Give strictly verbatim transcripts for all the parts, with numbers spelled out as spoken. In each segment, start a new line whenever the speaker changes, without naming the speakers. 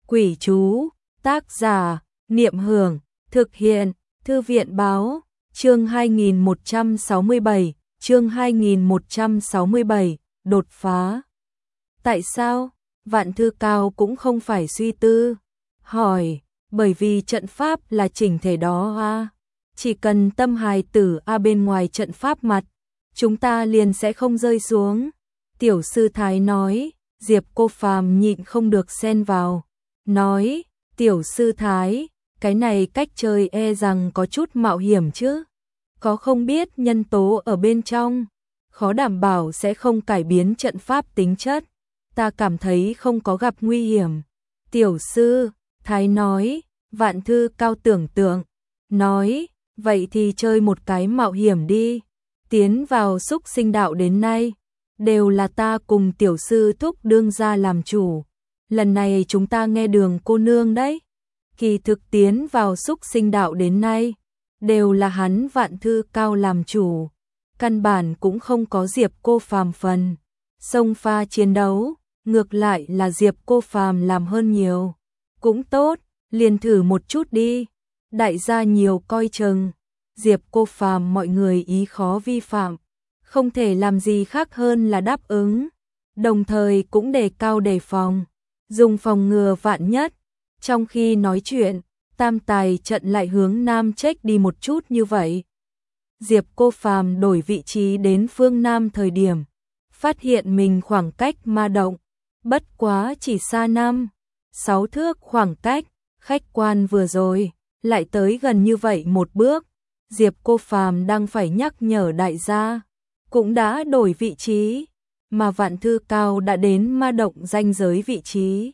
Quỷ chú, tác giả, Niệm Hưởng, thực hiện, Thư viện báo, chương hai nghìn một trăm sáu mươi bảy, chương hai nghìn một trăm sáu mươi bảy, đột phá. Tại sao? Vạn Thư Cao cũng không phải suy tư, hỏi, bởi vì trận pháp là chỉnh thể đó a, chỉ cần tâm hài tử a bên ngoài trận pháp mặt, chúng ta liền sẽ không rơi xuống. Tiểu sư Thái nói, Diệp Cô Phàm nhịn không được xen vào, nói, tiểu sư Thái, cái này cách chơi e rằng có chút mạo hiểm chứ, có không biết nhân tố ở bên trong, khó đảm bảo sẽ không cải biến trận pháp tính chất, ta cảm thấy không có gặp nguy hiểm. Tiểu sư Thái nói, Vạn Thư Cao tưởng tượng, nói, vậy thì chơi một cái mạo hiểm đi, tiến vào xúc sinh đạo đến nay, đều là ta cùng tiểu sư thúc đương ra làm chủ, lần này chúng ta nghe Đường cô nương đấy, kỳ thực tiến vào xúc sinh đạo đến nay, đều là hắn Vạn Thư Cao làm chủ, căn bản cũng không có Diệp Cô Phàm phần, xông pha chiến đấu, ngược lại là Diệp Cô Phàm làm hơn nhiều, cũng tốt, liền thử một chút đi, đại gia nhiều coi chừng, Diệp Cô Phàm mọi người ý khó vi phạm, không thể làm gì khác hơn là đáp ứng, đồng thời cũng đề cao đề phòng, dùng phòng ngừa vạn nhất. Trong khi nói chuyện, tam tài trận lại hướng nam trách đi một chút như vậy. Diệp Cô Phàm đổi vị trí đến phương nam thời điểm, phát hiện mình khoảng cách ma động, bất quá chỉ xa năm, sáu thước khoảng cách, khách quan vừa rồi, lại tới gần như vậy một bước. Diệp Cô Phàm đang phải nhắc nhở đại gia, cũng đã đổi vị trí, mà Vạn Thư Cao đã đến ma động ranh giới vị trí.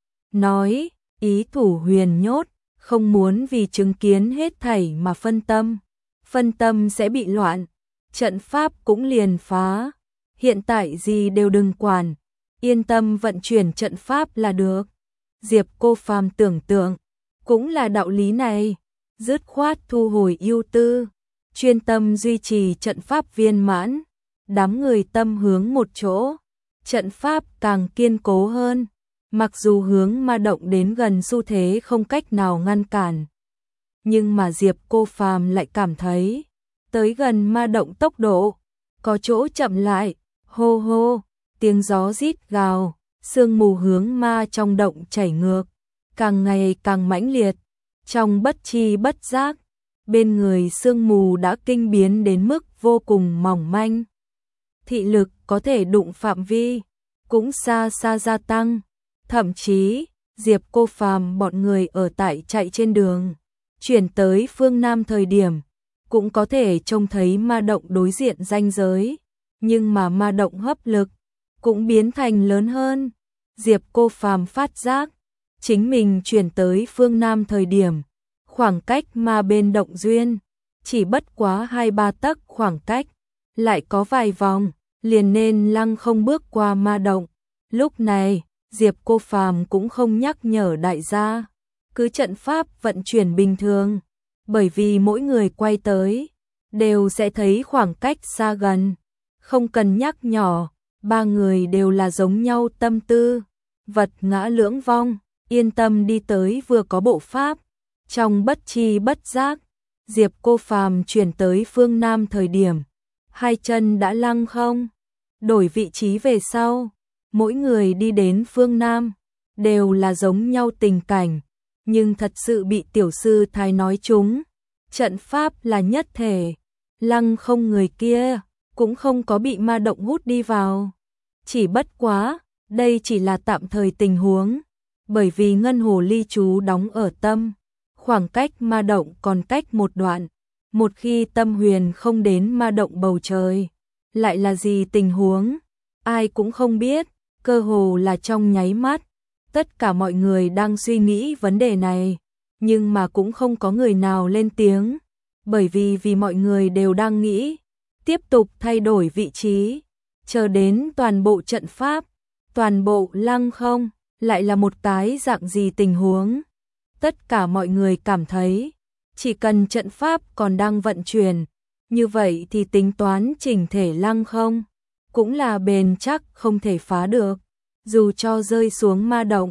Nói, ý thủ huyền nhốt, không muốn vì chứng kiến hết thảy mà phân tâm, phân tâm sẽ bị loạn, trận pháp cũng liền phá, hiện tại gì đều đừng quản, yên tâm vận chuyển trận pháp là được. Diệp Cô Phàm tưởng tượng, cũng là đạo lý này, dứt khoát thu hồi ưu tư, chuyên tâm duy trì trận pháp viên mãn, đám người tâm hướng một chỗ, trận pháp càng kiên cố hơn. Mặc dù hướng ma động đến gần xu thế không cách nào ngăn cản, nhưng mà Diệp Cô Phàm lại cảm thấy, tới gần ma động tốc độ, có chỗ chậm lại, hô hô, tiếng gió rít gào, sương mù hướng ma trong động chảy ngược, càng ngày càng mãnh liệt, trong bất chi bất giác, bên người sương mù đã kinh biến đến mức vô cùng mỏng manh. Thị lực có thể đụng phạm vi, cũng xa xa gia tăng. Thậm chí, Diệp Cô Phàm bọn người ở tại chạy trên đường, chuyển tới phương Nam thời điểm, cũng có thể trông thấy ma động đối diện ranh giới, nhưng mà ma động hấp lực cũng biến thành lớn hơn. Diệp Cô Phàm phát giác, chính mình chuyển tới phương Nam thời điểm, khoảng cách ma bên động duyên, chỉ bất quá hai ba tấc khoảng cách, lại có vài vòng, liền nên lăng không bước qua ma động. Lúc này, Diệp Cô Phàm cũng không nhắc nhở đại gia, cứ trận pháp vận chuyển bình thường, bởi vì mỗi người quay tới, đều sẽ thấy khoảng cách xa gần, không cần nhắc nhỏ, ba người đều là giống nhau tâm tư, vật ngã lưỡng vong, yên tâm đi tới vừa có bộ pháp, trong bất chi bất giác, Diệp Cô Phàm chuyển tới phương Nam thời điểm, hai chân đã lăng không, đổi vị trí về sau. Mỗi người đi đến phương Nam, đều là giống nhau tình cảnh, nhưng thật sự bị tiểu sư Thái nói trúng. Trận pháp là nhất thể, lăng không người kia, cũng không có bị ma động hút đi vào. Chỉ bất quá, đây chỉ là tạm thời tình huống, bởi vì ngân hồ ly chú đóng ở tâm, khoảng cách ma động còn cách một đoạn. Một khi tâm huyền không đến ma động bầu trời, lại là gì tình huống, ai cũng không biết. Cơ hồ là trong nháy mắt, tất cả mọi người đang suy nghĩ vấn đề này, nhưng mà cũng không có người nào lên tiếng, bởi vì vì mọi người đều đang nghĩ, tiếp tục thay đổi vị trí, chờ đến toàn bộ trận pháp, toàn bộ lăng không, lại là một cái dạng gì tình huống. Tất cả mọi người cảm thấy, chỉ cần trận pháp còn đang vận chuyển, như vậy thì tính toán chỉnh thể lăng không cũng là bền chắc không thể phá được, dù cho rơi xuống ma động,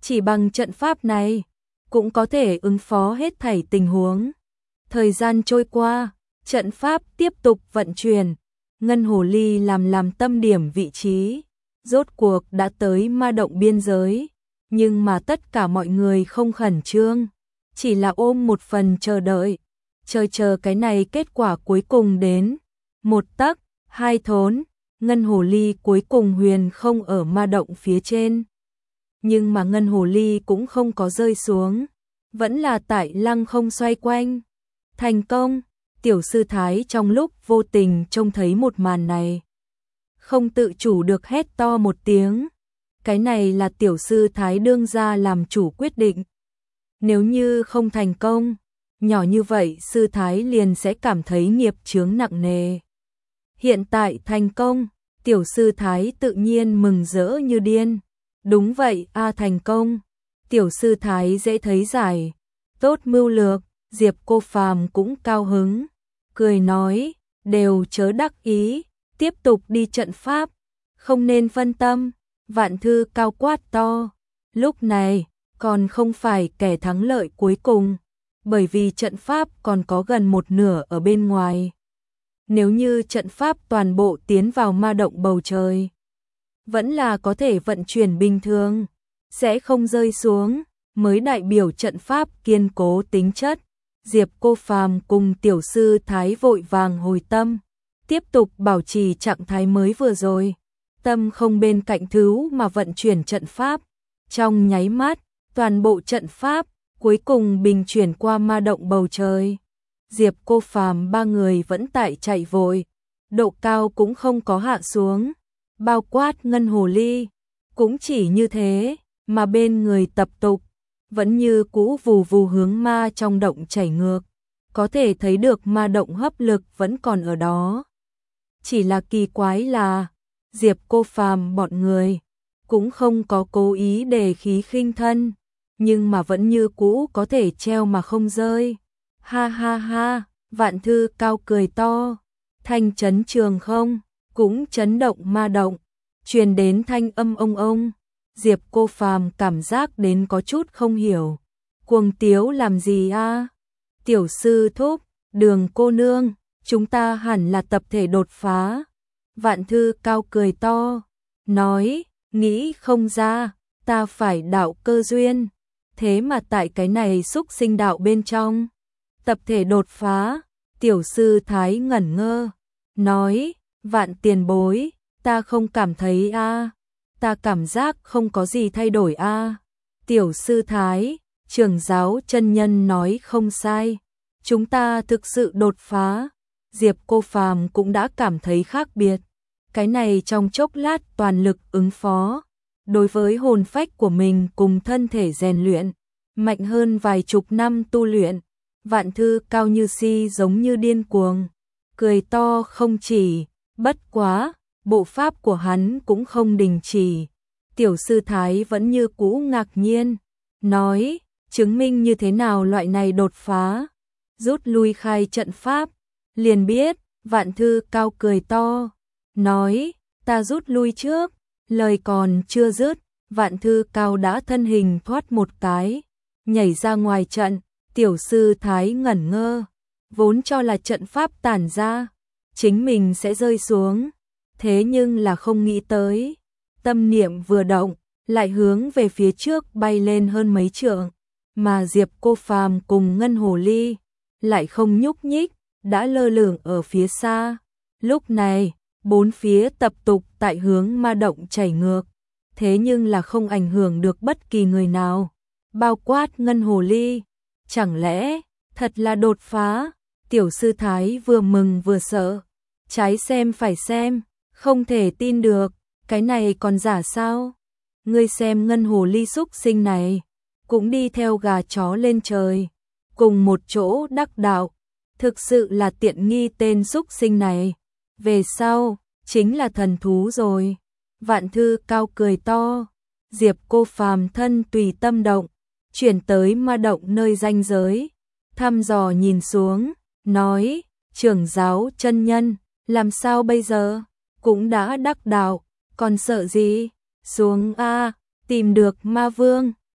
Chỉ bằng trận pháp này, cũng có thể ứng phó hết thảy tình huống. Thời gian trôi qua, trận pháp tiếp tục vận chuyển, ngân hồ ly làm làm tâm điểm vị trí, rốt cuộc đã tới ma động biên giới, nhưng mà tất cả mọi người không khẩn trương, chỉ là ôm một phần chờ đợi, chờ chờ cái này kết quả cuối cùng đến. Một tấc, hai thốn, ngân hồ ly cuối cùng huyền không ở ma động phía trên. Nhưng mà ngân hồ ly cũng không có rơi xuống, vẫn là tại lăng không xoay quanh. Thành công, tiểu sư thái trong lúc vô tình trông thấy một màn này, không tự chủ được hét to một tiếng. Cái này là tiểu sư thái đương gia làm chủ quyết định. Nếu như không thành công, nhỏ như vậy sư thái liền sẽ cảm thấy nghiệp chướng nặng nề. Hiện tại thành công, tiểu sư thái tự nhiên mừng rỡ như điên. Đúng vậy, a thành công. Tiểu sư thái dễ thấy giải, tốt mưu lược. Diệp Cô Phàm cũng cao hứng, cười nói, đều chớ đắc ý, tiếp tục đi trận pháp, không nên phân tâm. Vạn Thư cao quát to, lúc này còn không phải kẻ thắng lợi cuối cùng, bởi vì trận pháp còn có gần một nửa ở bên ngoài. Nếu như trận pháp toàn bộ tiến vào ma động bầu trời, vẫn là có thể vận chuyển bình thường, sẽ không rơi xuống, mới đại biểu trận pháp kiên cố tính chất. Diệp Cô Phàm cùng tiểu sư thái vội vàng hồi tâm, tiếp tục bảo trì trạng thái mới vừa rồi. Tâm không bên cạnh thứ mà vận chuyển trận pháp. Trong nháy mắt, toàn bộ trận pháp cuối cùng bình chuyển qua ma động bầu trời. Diệp Cô Phàm ba người vẫn tại chạy vội, độ cao cũng không có hạ xuống, bao quát ngân hồ ly, cũng chỉ như thế, mà bên người tập tục vẫn như cũ vù vù hướng ma trong động chảy ngược, có thể thấy được ma động hấp lực vẫn còn ở đó. Chỉ là kỳ quái là, Diệp Cô Phàm bọn người cũng không có cố ý để khí khinh thân, nhưng mà vẫn như cũ có thể treo mà không rơi. Ha ha ha, Vạn Thư cao cười to, thanh chấn trường không, cũng chấn động ma động, truyền đến thanh âm ông ông. Diệp Cô Phàm cảm giác đến có chút không hiểu, cuồng tiếu làm gì a? Tiểu sư thúc, Đường cô nương, chúng ta hẳn là tập thể đột phá. Vạn Thư cao cười to, nói, nghĩ không ra, ta phải đạo cơ duyên, thế mà tại cái này xúc sinh đạo bên trong, tập thể đột phá. Tiểu sư thái ngẩn ngơ, nói, Vạn tiền bối, ta không cảm thấy a, ta cảm giác không có gì thay đổi a. Tiểu sư thái, trưởng giáo chân nhân nói không sai, chúng ta thực sự đột phá. Diệp Cô Phàm cũng đã cảm thấy khác biệt, cái này trong chốc lát toàn lực ứng phó, đối với hồn phách của mình cùng thân thể rèn luyện, mạnh hơn vài chục năm tu luyện. Vạn Thư cao như si giống như điên cuồng, cười to không chỉ, bất quá, bộ pháp của hắn cũng không đình chỉ. Tiểu sư thái vẫn như cũ ngạc nhiên, nói, chứng minh như thế nào loại này đột phá, rút lui khai trận pháp, liền biết. Vạn Thư cao cười to, nói, ta rút lui trước. Lời còn chưa dứt, Vạn Thư cao đã thân hình thoát một cái, nhảy ra ngoài trận. Tiểu sư thái ngẩn ngơ, vốn cho là trận pháp tản ra, chính mình sẽ rơi xuống, thế nhưng là không nghĩ tới, tâm niệm vừa động, lại hướng về phía trước bay lên hơn mấy trượng, mà Diệp Cô Phàm cùng ngân hồ ly lại không nhúc nhích, đã lơ lửng ở phía xa. Lúc này, bốn phía tập tục tại hướng ma động chảy ngược, thế nhưng là không ảnh hưởng được bất kỳ người nào, bao quát ngân hồ ly. Chẳng lẽ, thật là đột phá? Tiểu sư thái vừa mừng vừa sợ, trái xem phải xem, không thể tin được, cái này còn giả sao? Ngươi xem ngân hồ ly xúc sinh này, cũng đi theo gà chó lên trời, cùng một chỗ đắc đạo, thực sự là tiện nghi tên xúc sinh này, về sau, chính là thần thú rồi. Vạn Thư cao cười to, Diệp Cô Phàm thân tùy tâm động, chuyển tới ma động nơi ranh giới, thăm dò nhìn xuống, nói, trưởng giáo chân nhân, làm sao bây giờ, cũng đã đắc đạo, còn sợ gì, xuống a, tìm được ma vương,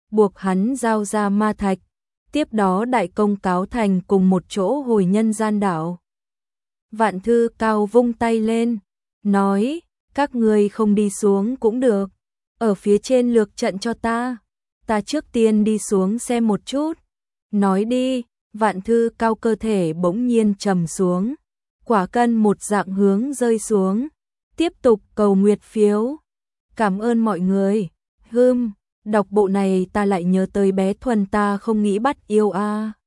buộc hắn giao ra ma thạch, tiếp đó đại công cáo thành cùng một chỗ hồi nhân gian đảo. Vạn Thư Cao vung tay lên, nói, các ngươi không đi xuống cũng được, ở phía trên lược trận cho ta, ta trước tiên đi xuống xem một chút. Nói đi, Vạn Thư Cao cơ thể bỗng nhiên trầm xuống, quả cân một dạng hướng rơi xuống, tiếp tục cầu nguyệt phiếu. Cảm ơn mọi người. Hừm, đọc bộ này ta lại nhớ tới bé Thuần, ta không nghĩ bắt yêu a. À.